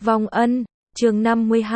Vong ân, chương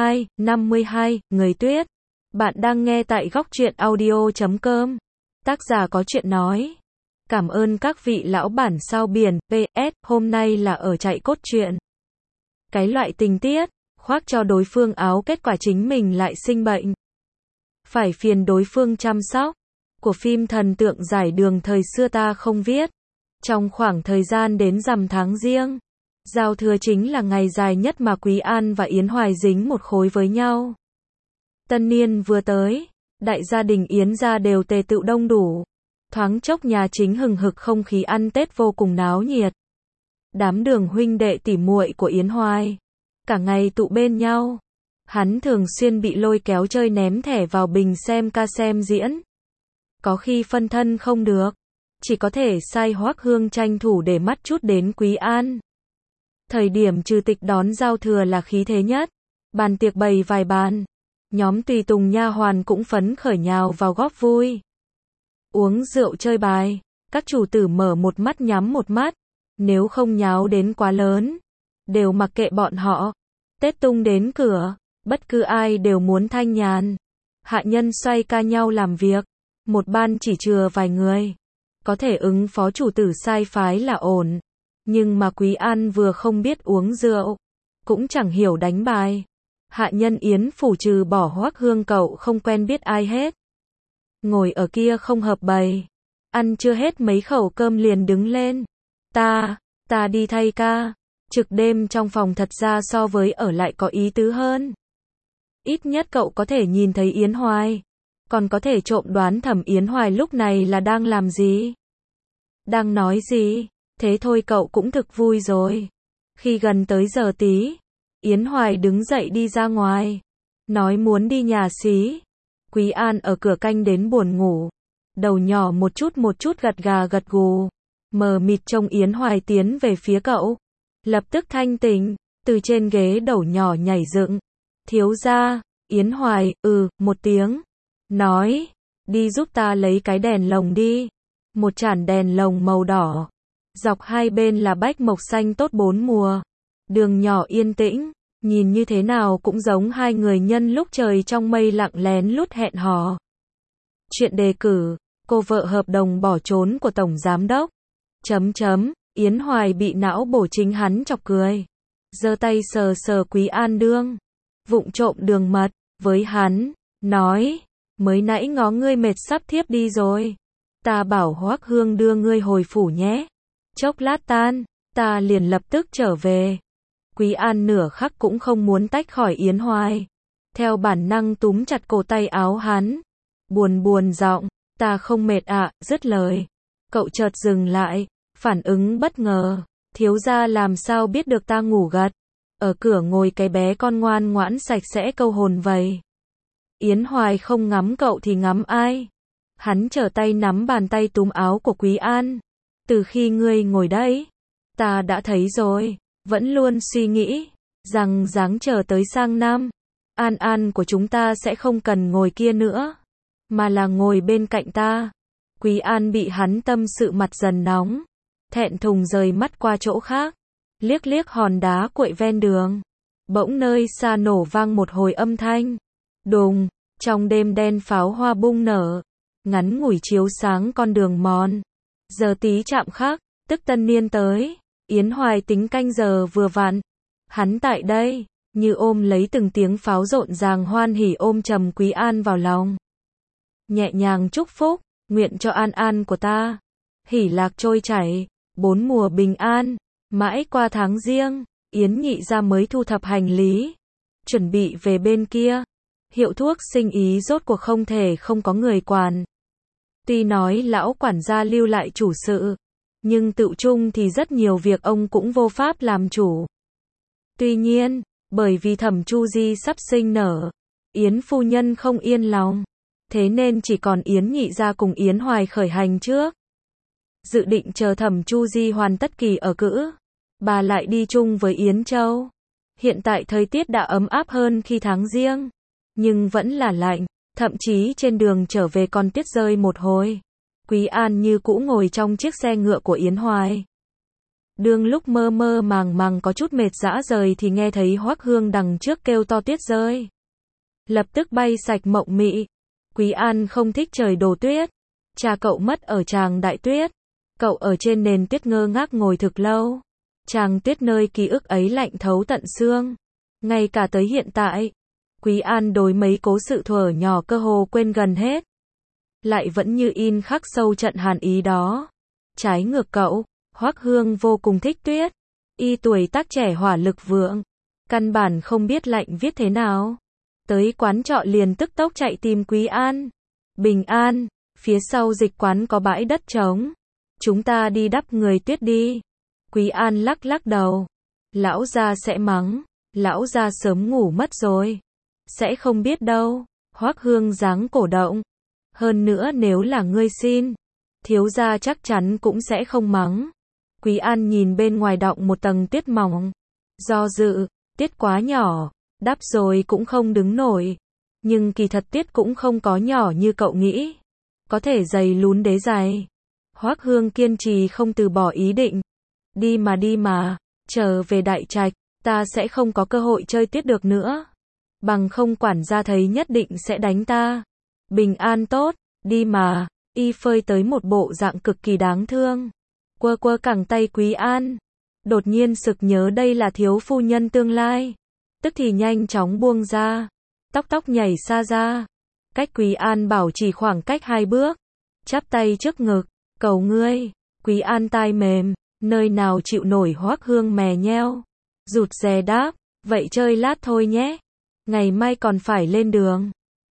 52, Người tuyết. Bạn đang nghe tại góc truyện audio.com. Tác giả có chuyện nói. Cảm ơn các vị lão bản sao biển, PS, hôm nay là ở chạy cốt truyện. Cái loại tình tiết, khoác cho đối phương áo kết quả chính mình lại sinh bệnh. Phải phiền đối phương chăm sóc. Của phim thần tượng giải đường thời xưa ta không viết. Trong khoảng thời gian đến rằm tháng Giêng, giao thừa chính là ngày dài nhất mà Quý An và Yến Hoài dính một khối với nhau. Tân niên vừa tới, đại gia đình Yến gia đều tề tựu đông đủ. Thoáng chốc nhà chính hừng hực không khí ăn Tết vô cùng náo nhiệt. Đám đường huynh đệ tỉ muội của Yến Hoài, cả ngày tụ bên nhau. Hắn thường xuyên bị lôi kéo chơi ném thẻ vào bình xem ca xem diễn. Có khi phân thân không được, chỉ có thể sai Hoắc Hương tranh thủ để mắt chút đến Quý An. Thời điểm trừ tịch đón giao thừa là khí thế nhất, bàn tiệc bày vài bàn, nhóm tùy tùng nha hoàn cũng phấn khởi nhào vào góp vui. Uống rượu chơi bài, các chủ tử mở một mắt nhắm một mắt, nếu không nháo đến quá lớn, đều mặc kệ bọn họ. Tết tung đến cửa, bất cứ ai đều muốn thanh nhàn. Hạ nhân xoay ca nhau làm việc, một ban chỉ chừa vài người. Có thể ứng phó chủ tử sai phái là ổn. Nhưng mà Quý An vừa không biết uống rượu, cũng chẳng hiểu đánh bài. Hạ nhân Yến phủ trừ bỏ Hoắc Hương cậu không quen biết ai hết. Ngồi ở kia không hợp bầy. Ăn chưa hết mấy khẩu cơm liền đứng lên. Ta đi thay ca. Trực đêm trong phòng thật ra so với ở lại có ý tứ hơn. Ít nhất cậu có thể nhìn thấy Yến Hoài. Còn có thể trộm đoán thẩm Yến Hoài lúc này là đang làm gì. Đang nói gì. Thế thôi cậu cũng thực vui rồi. Khi gần tới giờ tí, Yến Hoài đứng dậy đi ra ngoài. Nói muốn đi nhà xí. Quý An ở cửa canh đến buồn ngủ. Đầu nhỏ một chút gật gà gật gù. Mờ mịt trông Yến Hoài tiến về phía cậu. Lập tức thanh tỉnh, từ trên ghế đầu nhỏ nhảy dựng. Thiếu gia, Yến Hoài, một tiếng. Nói, đi giúp ta lấy cái đèn lồng đi. Một chản đèn lồng màu đỏ. Dọc hai bên là bách mộc xanh tốt bốn mùa. Đường nhỏ yên tĩnh, nhìn như thế nào cũng giống hai người nhân lúc trời trong mây lặng lén lút hẹn hò. Chuyện đề cử, cô vợ hợp đồng bỏ trốn của Tổng Giám Đốc. Yến Hoài bị não bổ chính hắn chọc cười. Giơ tay sờ sờ Quý An đương. Vụng trộm đường mật, với hắn, nói, mới nãy ngó ngươi mệt sắp thiếp đi rồi. Ta bảo Hoắc Hương đưa ngươi hồi phủ nhé. Chốc lát tan, ta liền lập tức trở về. Quý An nửa khắc cũng không muốn tách khỏi Yến Hoài. Theo bản năng túm chặt cổ tay áo hắn. Buồn giọng, ta không mệt ạ, dứt lời. Cậu chợt dừng lại, phản ứng bất ngờ. Thiếu gia làm sao biết được ta ngủ gật. Ở cửa ngồi cái bé con ngoan ngoãn sạch sẽ câu hồn vậy. Yến Hoài không ngắm cậu thì ngắm ai. Hắn trở tay nắm bàn tay túm áo của Quý An. Từ khi ngươi ngồi đấy, ta đã thấy rồi, vẫn luôn suy nghĩ, rằng dáng chờ tới sang năm, An của chúng ta sẽ không cần ngồi kia nữa, mà là ngồi bên cạnh ta. Quý An bị hắn tâm sự mặt dần nóng, thẹn thùng rời mắt qua chỗ khác, liếc hòn đá quậy ven đường. Bỗng nơi xa nổ vang một hồi âm thanh, đùng, trong đêm đen pháo hoa bung nở, ngắn ngủi chiếu sáng con đường mòn. Giờ tí chạm khắc, tức tân niên tới, Yến Hoài tính canh giờ vừa vặn. Hắn tại đây, như ôm lấy từng tiếng pháo rộn ràng hoan hỉ ôm trầm Quý An vào lòng. Nhẹ nhàng chúc phúc, nguyện cho An của ta, hỉ lạc trôi chảy, bốn mùa bình an. Mãi qua tháng Giêng, Yến nhị ra mới thu thập hành lý, chuẩn bị về bên kia. Hiệu thuốc sinh ý rốt cuộc không thể không có người quản. Tuy nói lão quản gia lưu lại chủ sự, nhưng tự chung thì rất nhiều việc ông cũng vô pháp làm chủ. Tuy nhiên, bởi vì Thẩm Chu Di sắp sinh nở, Yến phu nhân không yên lòng, thế nên chỉ còn Yến nhị gia cùng Yến Hoài khởi hành trước. Dự định chờ Thẩm Chu Di hoàn tất kỳ ở cữ, bà lại đi chung với Yến Châu. Hiện tại thời tiết đã ấm áp hơn khi tháng Giêng, nhưng vẫn là lạnh. Thậm chí trên đường trở về còn tiết rơi một hồi. Quý An như cũ ngồi trong chiếc xe ngựa của Yến Hoài. Đương lúc mơ mơ màng màng có chút mệt dã rời thì nghe thấy Hoắc Hương đằng trước kêu to tuyết rơi. Lập tức bay sạch mộng mị. Quý An không thích trời đổ tuyết. Cha cậu mất ở tràng đại tuyết. Cậu ở trên nền tuyết ngơ ngác ngồi thực lâu. Tràng tuyết nơi ký ức ấy lạnh thấu tận xương. Ngay cả tới hiện tại, Quý An đối mấy cố sự thuở nhỏ cơ hồ quên gần hết. Lại vẫn như in khắc sâu trận hàn ý đó. Trái ngược cậu, Hoắc Hương vô cùng thích tuyết. Y tuổi tác trẻ hỏa lực vượng. Căn bản không biết lạnh viết thế nào. Tới quán trọ liền tức tốc chạy tìm Quý An. Bình an, phía sau dịch quán có bãi đất trống. Chúng ta đi đắp người tuyết đi. Quý An lắc lắc đầu. Lão gia sẽ mắng. Lão gia sớm ngủ mất rồi. Sẽ không biết đâu. Hoắc Hương dáng cổ động. Hơn nữa nếu là ngươi xin, thiếu gia chắc chắn cũng sẽ không mắng. Quý An nhìn bên ngoài đọng một tầng tuyết mỏng. Do dự, tuyết quá nhỏ, đắp rồi cũng không đứng nổi. Nhưng kỳ thật tuyết cũng không có nhỏ như cậu nghĩ. Có thể dày lún đế dày. Hoắc Hương kiên trì không từ bỏ ý định. Đi mà, trở về Đại Trạch, ta sẽ không có cơ hội chơi tuyết được nữa. Bằng không quản gia thấy nhất định sẽ đánh ta. Bình an tốt, đi mà. Y phơi tới một bộ dạng cực kỳ đáng thương. Quơ cẳng tay Quý An. Đột nhiên sực nhớ đây là thiếu phu nhân tương lai. Tức thì nhanh chóng buông ra. Tóc nhảy xa ra. Cách Quý An bảo chỉ khoảng cách 2 bước. Chắp tay trước ngực. Cầu ngươi. Quý An tai mềm. Nơi nào chịu nổi Hoắc Hương mè nheo. Rụt rè đáp. Vậy chơi lát thôi nhé. Ngày mai còn phải lên đường.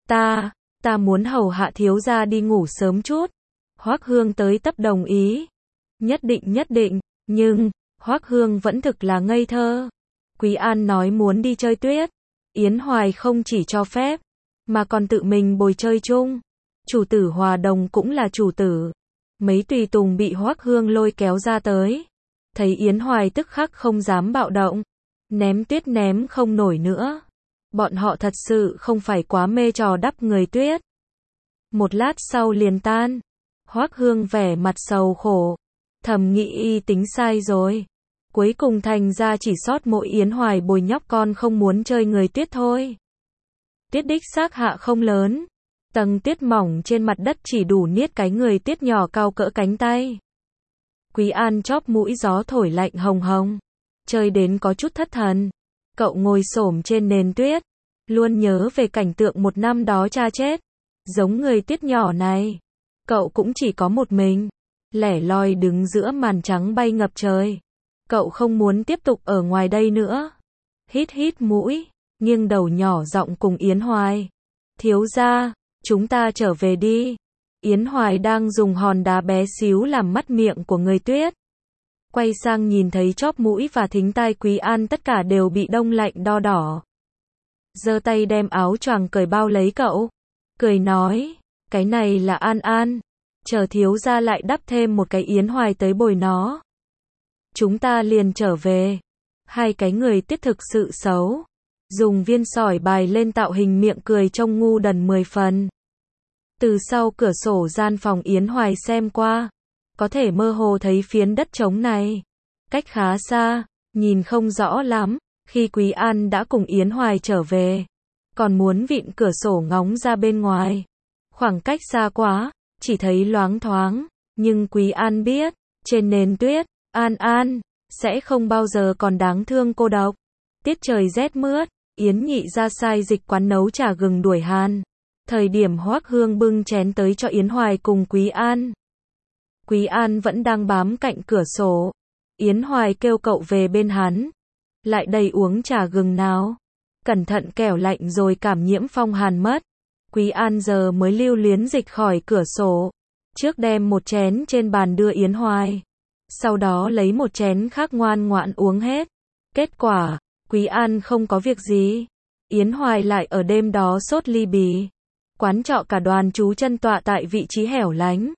Ta muốn hầu hạ thiếu gia đi ngủ sớm chút. Hoắc Hương tới tấp đồng ý. Nhất định, nhưng, Hoắc Hương vẫn thực là ngây thơ. Quý An nói muốn đi chơi tuyết. Yến Hoài không chỉ cho phép, mà còn tự mình bồi chơi chung. Chủ tử Hòa Đồng cũng là chủ tử. Mấy tùy tùng bị Hoắc Hương lôi kéo ra tới. Thấy Yến Hoài tức khắc không dám bạo động. Ném tuyết ném không nổi nữa. Bọn họ thật sự không phải quá mê trò đắp người tuyết. Một lát sau liền tan. Hoắc Hương vẻ mặt sầu khổ. Thầm nghĩ y tính sai rồi. Cuối cùng thành ra chỉ sót mỗi Yến Hoài bồi nhóc con không muốn chơi người tuyết thôi. Tuyết đích xác hạ không lớn. Tầng tuyết mỏng trên mặt đất chỉ đủ niết cái người tuyết nhỏ cao cỡ cánh tay. Quý An chóp mũi gió thổi lạnh hồng hồng. Chơi đến có chút thất thần. Cậu ngồi xổm trên nền tuyết. Luôn nhớ về cảnh tượng một năm đó cha chết. Giống người tuyết nhỏ này. Cậu cũng chỉ có một mình. Lẻ loi đứng giữa màn trắng bay ngập trời. Cậu không muốn tiếp tục ở ngoài đây nữa. Hít mũi. Nghiêng đầu nhỏ giọng cùng Yến Hoài. Thiếu gia, chúng ta trở về đi. Yến Hoài đang dùng hòn đá bé xíu làm mắt miệng của người tuyết. Quay sang nhìn thấy chóp mũi và thính tai Quý An tất cả đều bị đông lạnh đo đỏ. Giơ tay đem áo choàng cởi bao lấy cậu. Cười nói, cái này là An. Chờ thiếu gia lại đắp thêm một cái Yến Hoài tới bồi nó. Chúng ta liền trở về. Hai cái người tuyết thực sự xấu. Dùng viên sỏi bài lên tạo hình miệng cười trông ngu đần 10 phần. Từ sau cửa sổ gian phòng Yến Hoài xem qua. Có thể mơ hồ thấy phiến đất trống này. Cách khá xa, nhìn không rõ lắm. Khi Quý An đã cùng Yến Hoài trở về. Còn muốn vịn cửa sổ ngóng ra bên ngoài. Khoảng cách xa quá, chỉ thấy loáng thoáng. Nhưng Quý An biết, trên nền tuyết, An sẽ không bao giờ còn đáng thương cô độc. Tiết trời rét mướt, Yến Nhị ra sai dịch quán nấu trà gừng đuổi hàn. Thời điểm Hoắc Hương bưng chén tới cho Yến Hoài cùng Quý An. Quý An vẫn đang bám cạnh cửa sổ. Yến Hoài kêu cậu về bên hắn. Lại đây uống trà gừng nào. Cẩn thận kẻo lạnh rồi cảm nhiễm phong hàn mất. Quý An giờ mới lưu luyến dịch khỏi cửa sổ. Trước đem một chén trên bàn đưa Yến Hoài. Sau đó lấy một chén khác ngoan ngoãn uống hết. Kết quả, Quý An không có việc gì. Yến Hoài lại ở đêm đó sốt ly bì. Quán trọ cả đoàn chú chân tọa tại vị trí hẻo lánh.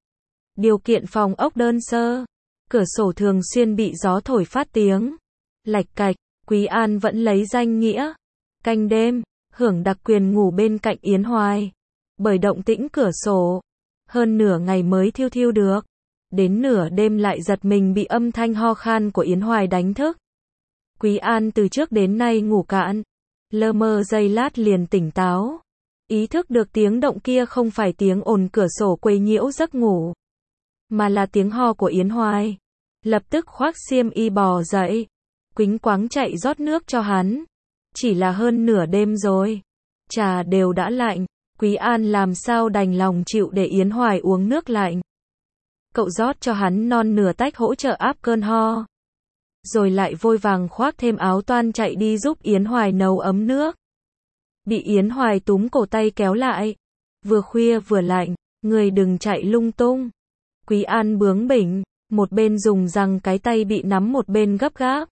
Điều kiện phòng ốc đơn sơ. Cửa sổ thường xuyên bị gió thổi phát tiếng. Lạch cạch, Quý An vẫn lấy danh nghĩa. Canh đêm, hưởng đặc quyền ngủ bên cạnh Yến Hoài. Bởi động tĩnh cửa sổ. Hơn nửa ngày mới thiêu được. Đến nửa đêm lại giật mình bị âm thanh ho khan của Yến Hoài đánh thức. Quý An từ trước đến nay ngủ cạn, lơ mơ giây lát liền tỉnh táo. Ý thức được tiếng động kia không phải tiếng ồn cửa sổ quấy nhiễu giấc ngủ, mà là tiếng ho của Yến Hoài. Lập tức khoác xiêm y bò dậy, quĩnh quáng chạy rót nước cho hắn. Chỉ là hơn nửa đêm rồi, trà đều đã lạnh, Quý An làm sao đành lòng chịu để Yến Hoài uống nước lạnh. Cậu rót cho hắn non nửa tách hỗ trợ áp cơn ho, rồi lại vội vàng khoác thêm áo toan chạy đi giúp Yến Hoài nấu ấm nước. Bị Yến Hoài túm cổ tay kéo lại. Vừa khuya vừa lạnh, người đừng chạy lung tung. Quý An bướng bỉnh, một bên dùng rằng cái tay bị nắm một bên gấp gáp.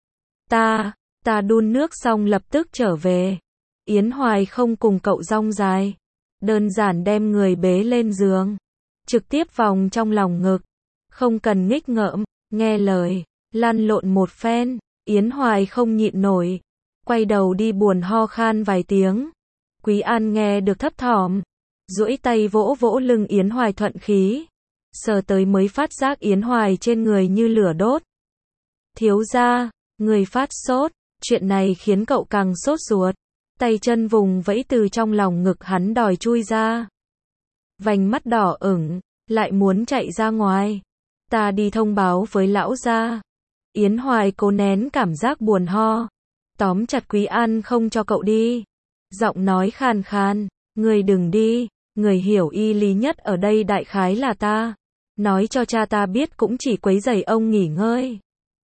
Ta đun nước xong lập tức trở về. Yến Hoài không cùng cậu rong dài, đơn giản đem người bế lên giường, trực tiếp vòng trong lòng ngực, không cần nghích ngợm, nghe lời, lăn lộn một phen. Yến Hoài không nhịn nổi, quay đầu đi buồn ho khan vài tiếng. Quý An nghe được thấp thỏm, duỗi tay vỗ vỗ lưng Yến Hoài thuận khí, sờ tới mới phát giác Yến Hoài trên người như lửa đốt. Thiếu gia, người phát sốt, chuyện này khiến cậu càng sốt ruột, tay chân vùng vẫy từ trong lòng ngực hắn đòi chui ra. Vành mắt đỏ ửng, lại muốn chạy ra ngoài. Ta đi thông báo với lão gia. Yến Hoài cố nén cảm giác buồn ho, tóm chặt Quý An không cho cậu đi. Giọng nói khàn khàn, người đừng đi, người hiểu y lý nhất ở đây đại khái là ta. Nói cho cha ta biết cũng chỉ quấy rầy ông nghỉ ngơi.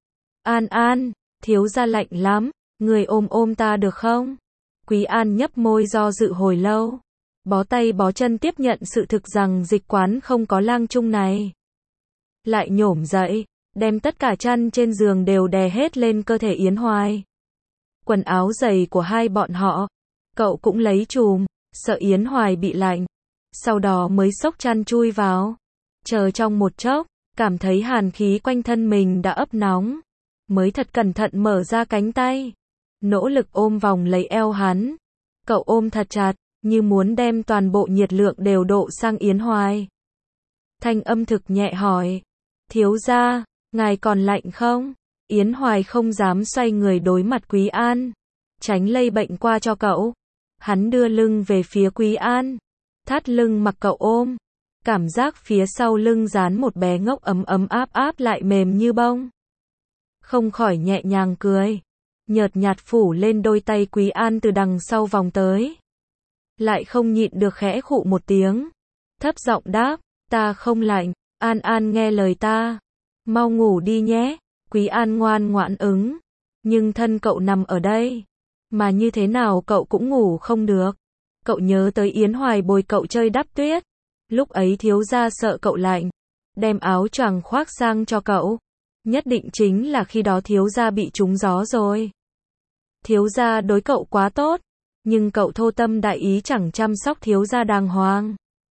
An, thiếu gia lạnh lắm, người ôm ta được không? Quý An nhấp môi do dự hồi lâu, bó tay bó chân tiếp nhận sự thực rằng dịch quán không có lang chung này. Lại nhổm dậy, đem tất cả chăn trên giường đều đè hết lên cơ thể Yến Hoài. Quần áo giày của hai bọn họ, cậu cũng lấy chùm, sợ Yến Hoài bị lạnh. Sau đó mới xốc chăn chui vào. Chờ trong một chốc, cảm thấy hàn khí quanh thân mình đã ấp nóng, mới thật cẩn thận mở ra cánh tay, nỗ lực ôm vòng lấy eo hắn. Cậu ôm thật chặt, như muốn đem toàn bộ nhiệt lượng đều độ sang Yến Hoài. Thanh âm thực nhẹ hỏi, thiếu gia, ngài còn lạnh không? Yến Hoài không dám xoay người đối mặt Quý An, tránh lây bệnh qua cho cậu. Hắn đưa lưng về phía Quý An, thắt lưng mặc cậu ôm. Cảm giác phía sau lưng dán một bé ngốc ấm áp lại mềm như bông. Không khỏi nhẹ nhàng cười, nhợt nhạt phủ lên đôi tay Quý An từ đằng sau vòng tới. Lại không nhịn được khẽ khụ một tiếng, thấp giọng đáp, ta không lạnh, An nghe lời ta, mau ngủ đi nhé. Quý An ngoan ngoãn ứng, nhưng thân cậu nằm ở đây, mà như thế nào cậu cũng ngủ không được. Cậu nhớ tới Yến Hoài bồi cậu chơi đắp tuyết, lúc ấy thiếu gia sợ cậu lạnh, đem áo choàng khoác sang cho cậu. Nhất định chính là khi đó thiếu gia bị trúng gió rồi. Thiếu gia đối cậu quá tốt, nhưng cậu thô tâm đại ý chẳng chăm sóc thiếu gia đàng hoàng.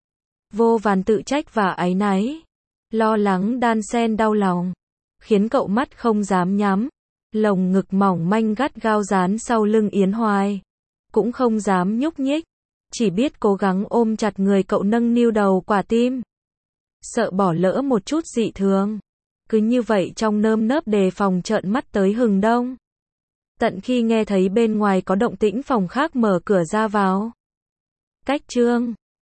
Vô vàn tự trách và áy náy, lo lắng đan xen đau lòng, khiến cậu mắt không dám nhắm, lồng ngực mỏng manh gắt gao dán sau lưng Yến Hoài, cũng không dám nhúc nhích, chỉ biết cố gắng ôm chặt người cậu nâng niu đầu quả tim. Sợ bỏ lỡ một chút dị thường, cứ như vậy trong nơm nớp đề phòng trợn mắt tới hừng đông. Tận khi nghe thấy bên ngoài có động tĩnh phòng khác mở cửa ra vào. Cách chương